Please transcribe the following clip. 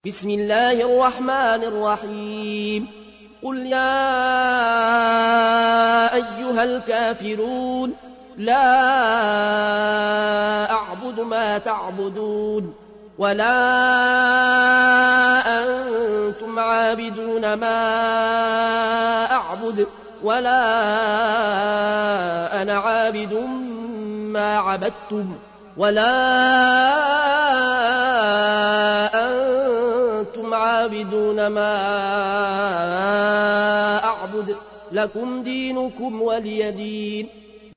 بسم الله الرحمن الرحيم قل يا أيها الكافرون لا أعبد ما تعبدون ولا أنتم عابدون ما أعبد ولا أنا عابد ما عبدتم ولا أنتم عابدون ما أعبد لكم دينكم ولي دين.